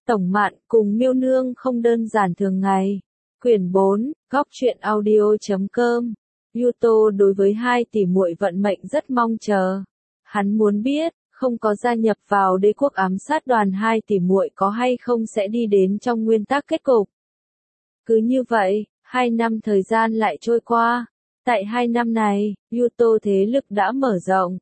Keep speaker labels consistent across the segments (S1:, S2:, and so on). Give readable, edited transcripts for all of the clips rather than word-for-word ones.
S1: Tổng Mạn cùng Miêu Nương không đơn giản thường ngày. Quyển 4, Góc truyện audio.com. Yuto đối với hai tỷ muội vận mệnh rất mong chờ. Hắn muốn biết, không có gia nhập vào đế quốc ám sát đoàn hai tỷ muội có hay không sẽ đi đến trong nguyên tắc kết cục. Cứ như vậy, 2 năm thời gian lại trôi qua. Tại 2 năm này, Yuto thế lực đã mở rộng.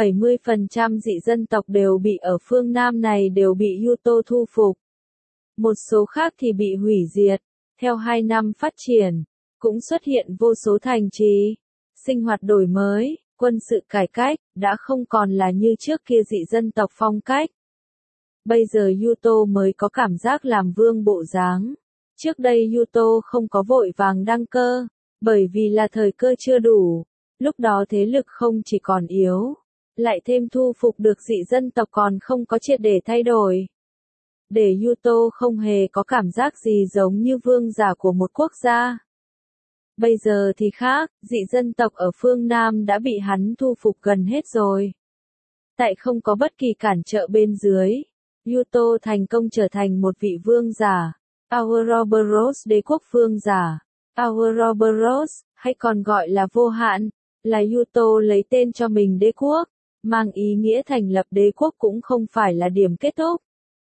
S1: 70% dị dân tộc đều bị ở phương Nam này đều bị Yuto thu phục. Một số khác thì bị hủy diệt. Theo 2 năm phát triển, cũng xuất hiện vô số thành trì, sinh hoạt đổi mới, quân sự cải cách, đã không còn là như trước kia dị dân tộc phong cách. Bây giờ Yuto mới có cảm giác làm vương bộ dáng. Trước đây Yuto không có vội vàng đăng cơ, bởi vì là thời cơ chưa đủ. Lúc đó thế lực không chỉ còn yếu, lại thêm thu phục được dị dân tộc còn không có triệt để thay đổi. Để Yuto không hề có cảm giác gì giống như vương giả của một quốc gia. Bây giờ thì khác, dị dân tộc ở phương Nam đã bị hắn thu phục gần hết rồi. Tại không có bất kỳ cản trở bên dưới, Yuto thành công trở thành một vị vương giả. Ouroboros đế quốc vương giả. Ouroboros, hay còn gọi là vô hạn, là Yuto lấy tên cho mình đế quốc, mang ý nghĩa thành lập đế quốc cũng không phải là điểm kết thúc.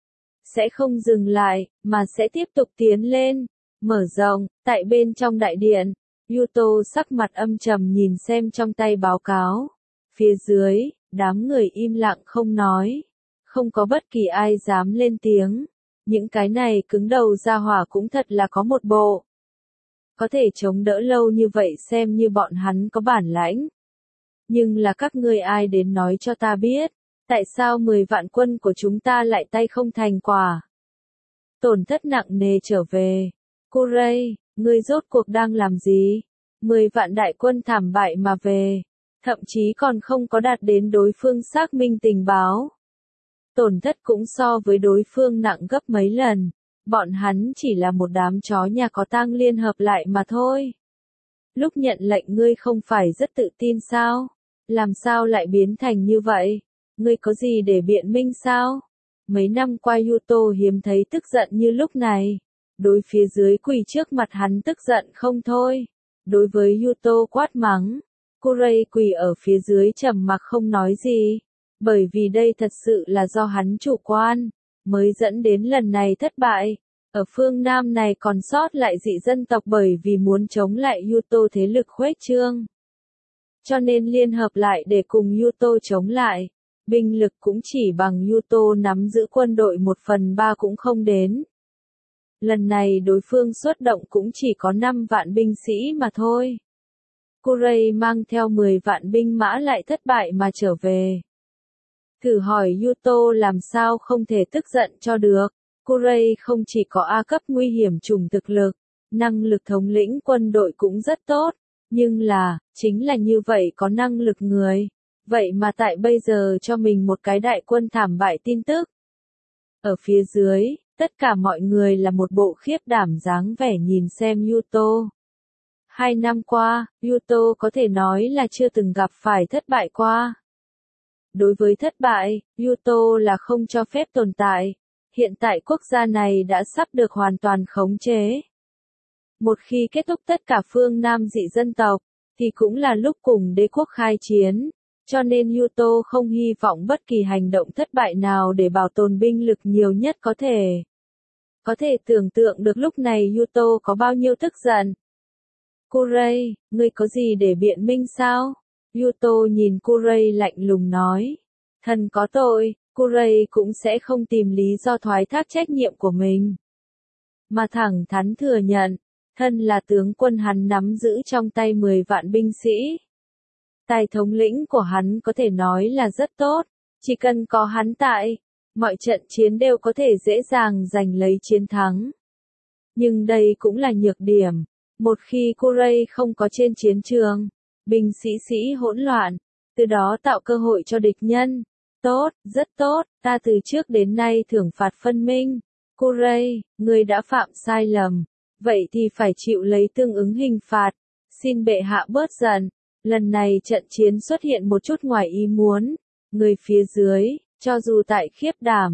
S1: Sẽ không dừng lại, mà sẽ tiếp tục tiến lên, mở rộng. Tại bên trong đại điện, Yuto sắc mặt âm trầm nhìn xem trong tay báo cáo. Phía dưới, đám người im lặng không nói. Không có bất kỳ ai dám lên tiếng. Những cái này cứng đầu ra hỏa cũng thật là có một bộ. Có thể chống đỡ lâu như vậy xem như bọn hắn có bản lãnh. Nhưng là các ngươi ai đến nói cho ta biết. Tại sao 10 vạn quân của chúng ta lại tay không thành quả? Tổn thất nặng nề trở về. Kurei, ngươi rốt cuộc đang làm gì? 10 vạn đại quân thảm bại mà về. Thậm chí còn không có đạt đến đối phương xác minh tình báo. Tổn thất cũng so với đối phương nặng gấp mấy lần. Bọn hắn chỉ là một đám chó nhà có tang liên hợp lại mà thôi. Lúc nhận lệnh ngươi không phải rất tự tin sao? Làm sao lại biến thành như vậy? Ngươi có gì để biện minh sao? Mấy năm qua Yuto hiếm thấy tức giận như lúc này. Đối phía dưới quỳ trước mặt hắn tức giận không thôi. Đối với Yuto quát mắng. Kurei quỳ ở phía dưới trầm mặc không nói gì. Bởi vì đây thật sự là do hắn chủ quan, mới dẫn đến lần này thất bại. Ở phương Nam này còn sót lại dị dân tộc bởi vì muốn chống lại Yuto thế lực khuếch trương. Cho nên liên hợp lại để cùng Yuto chống lại. Binh lực cũng chỉ bằng Yuto nắm giữ quân đội 1/3 cũng không đến. Lần này đối phương xuất động cũng chỉ có 5 vạn binh sĩ mà thôi. Kurei mang theo 10 vạn binh mã lại thất bại mà trở về. Thử hỏi Yuto làm sao không thể tức giận cho được. Kurei không chỉ có A cấp nguy hiểm chủng thực lực, năng lực thống lĩnh quân đội cũng rất tốt, nhưng là, chính là như vậy có năng lực người. Vậy mà tại bây giờ cho mình một cái đại quân thảm bại tin tức. Ở phía dưới, tất cả mọi người là một bộ khiếp đảm dáng vẻ nhìn xem Yuto. 2 năm qua, Yuto có thể nói là chưa từng gặp phải thất bại qua. Đối với thất bại, Yuto là không cho phép tồn tại. Hiện tại quốc gia này đã sắp được hoàn toàn khống chế. Một khi kết thúc tất cả phương Nam dị dân tộc, thì cũng là lúc cùng đế quốc khai chiến. Cho nên Yuto không hy vọng bất kỳ hành động thất bại nào để bảo tồn binh lực nhiều nhất có thể. Có thể tưởng tượng được lúc này Yuto có bao nhiêu tức giận. Kurei, ngươi có gì để biện minh sao? Yuto nhìn Kurei lạnh lùng nói. Thần có tội, Kurei cũng sẽ không tìm lý do thoái thác trách nhiệm của mình. Mà thẳng thắn thừa nhận, thân là tướng quân hắn nắm giữ trong tay 10 vạn binh sĩ. Tài thống lĩnh của hắn có thể nói là rất tốt, chỉ cần có hắn tại, mọi trận chiến đều có thể dễ dàng giành lấy chiến thắng. Nhưng đây cũng là nhược điểm, một khi Kurei không có trên chiến trường, binh sĩ hỗn loạn, từ đó tạo cơ hội cho địch nhân. Tốt, rất tốt, ta từ trước đến nay thưởng phạt phân minh. Kurei, ngươi đã phạm sai lầm, vậy thì phải chịu lấy tương ứng hình phạt. Xin bệ hạ bớt giận. Lần này trận chiến xuất hiện một chút ngoài ý muốn. Người phía dưới, cho dù tại khiếp đảm,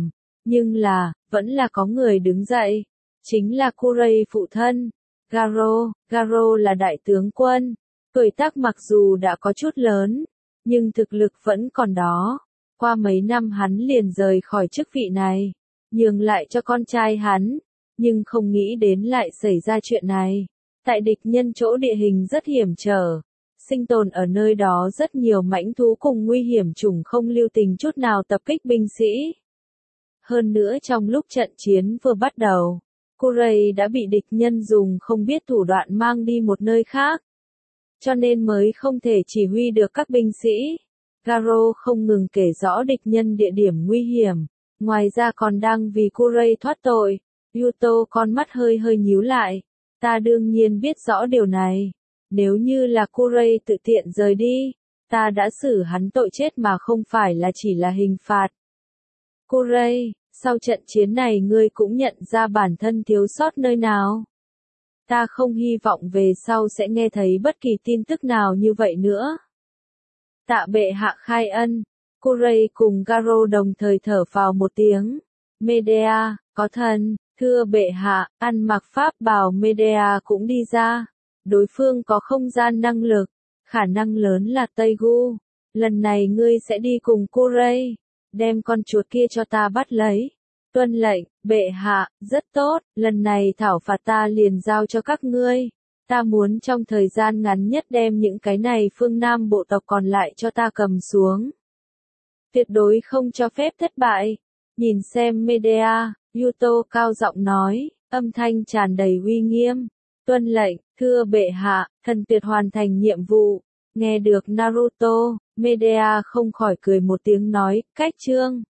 S1: Nhưng là, vẫn là có người đứng dậy. Chính là Kurei phụ thân. Garo là đại tướng quân. Tuổi tác mặc dù đã có chút lớn, nhưng thực lực vẫn còn đó. Qua mấy năm hắn liền rời khỏi chức vị này, nhường lại cho con trai hắn, nhưng không nghĩ đến lại xảy ra chuyện này. Tại địch nhân chỗ địa hình rất hiểm trở, sinh tồn ở nơi đó rất nhiều mãnh thú cùng nguy hiểm chủng không lưu tình chút nào tập kích binh sĩ. Hơn nữa trong lúc trận chiến vừa bắt đầu, Kurei đã bị địch nhân dùng không biết thủ đoạn mang đi một nơi khác, cho nên mới không thể chỉ huy được các binh sĩ. Garo không ngừng kể rõ địch nhân địa điểm nguy hiểm, ngoài ra còn đang vì Kurei thoát tội. Yuto con mắt hơi hơi nhíu lại. Ta đương nhiên biết rõ điều này. Nếu như là Kurei tự tiện rời đi, ta đã xử hắn tội chết mà không phải là chỉ là hình phạt. Kurei, sau trận chiến này ngươi cũng nhận ra bản thân thiếu sót nơi nào? Ta không hy vọng về sau sẽ nghe thấy bất kỳ tin tức nào như vậy nữa. Tạ bệ hạ khai ân. Kurei cùng Garo đồng thời thở phào một tiếng. Medea, có thần, thưa bệ hạ, ăn mặc pháp bào Medea cũng đi ra. Đối phương có không gian năng lực, khả năng lớn là Tây Gu. Lần này ngươi sẽ đi cùng Kurei, đem con chuột kia cho ta bắt lấy. Tuân lệnh, bệ hạ, rất tốt, lần này thảo phạt ta liền giao cho các ngươi. Ta muốn trong thời gian ngắn nhất đem những cái này phương Nam bộ tộc còn lại cho ta cầm xuống. Tuyệt đối không cho phép thất bại. Nhìn xem Medea, Yuto cao giọng nói, âm thanh tràn đầy uy nghiêm. Tuân lệnh, thưa bệ hạ, thần tuyệt hoàn thành nhiệm vụ. Nghe được Naruto, Medea không khỏi cười một tiếng nói, cách chương.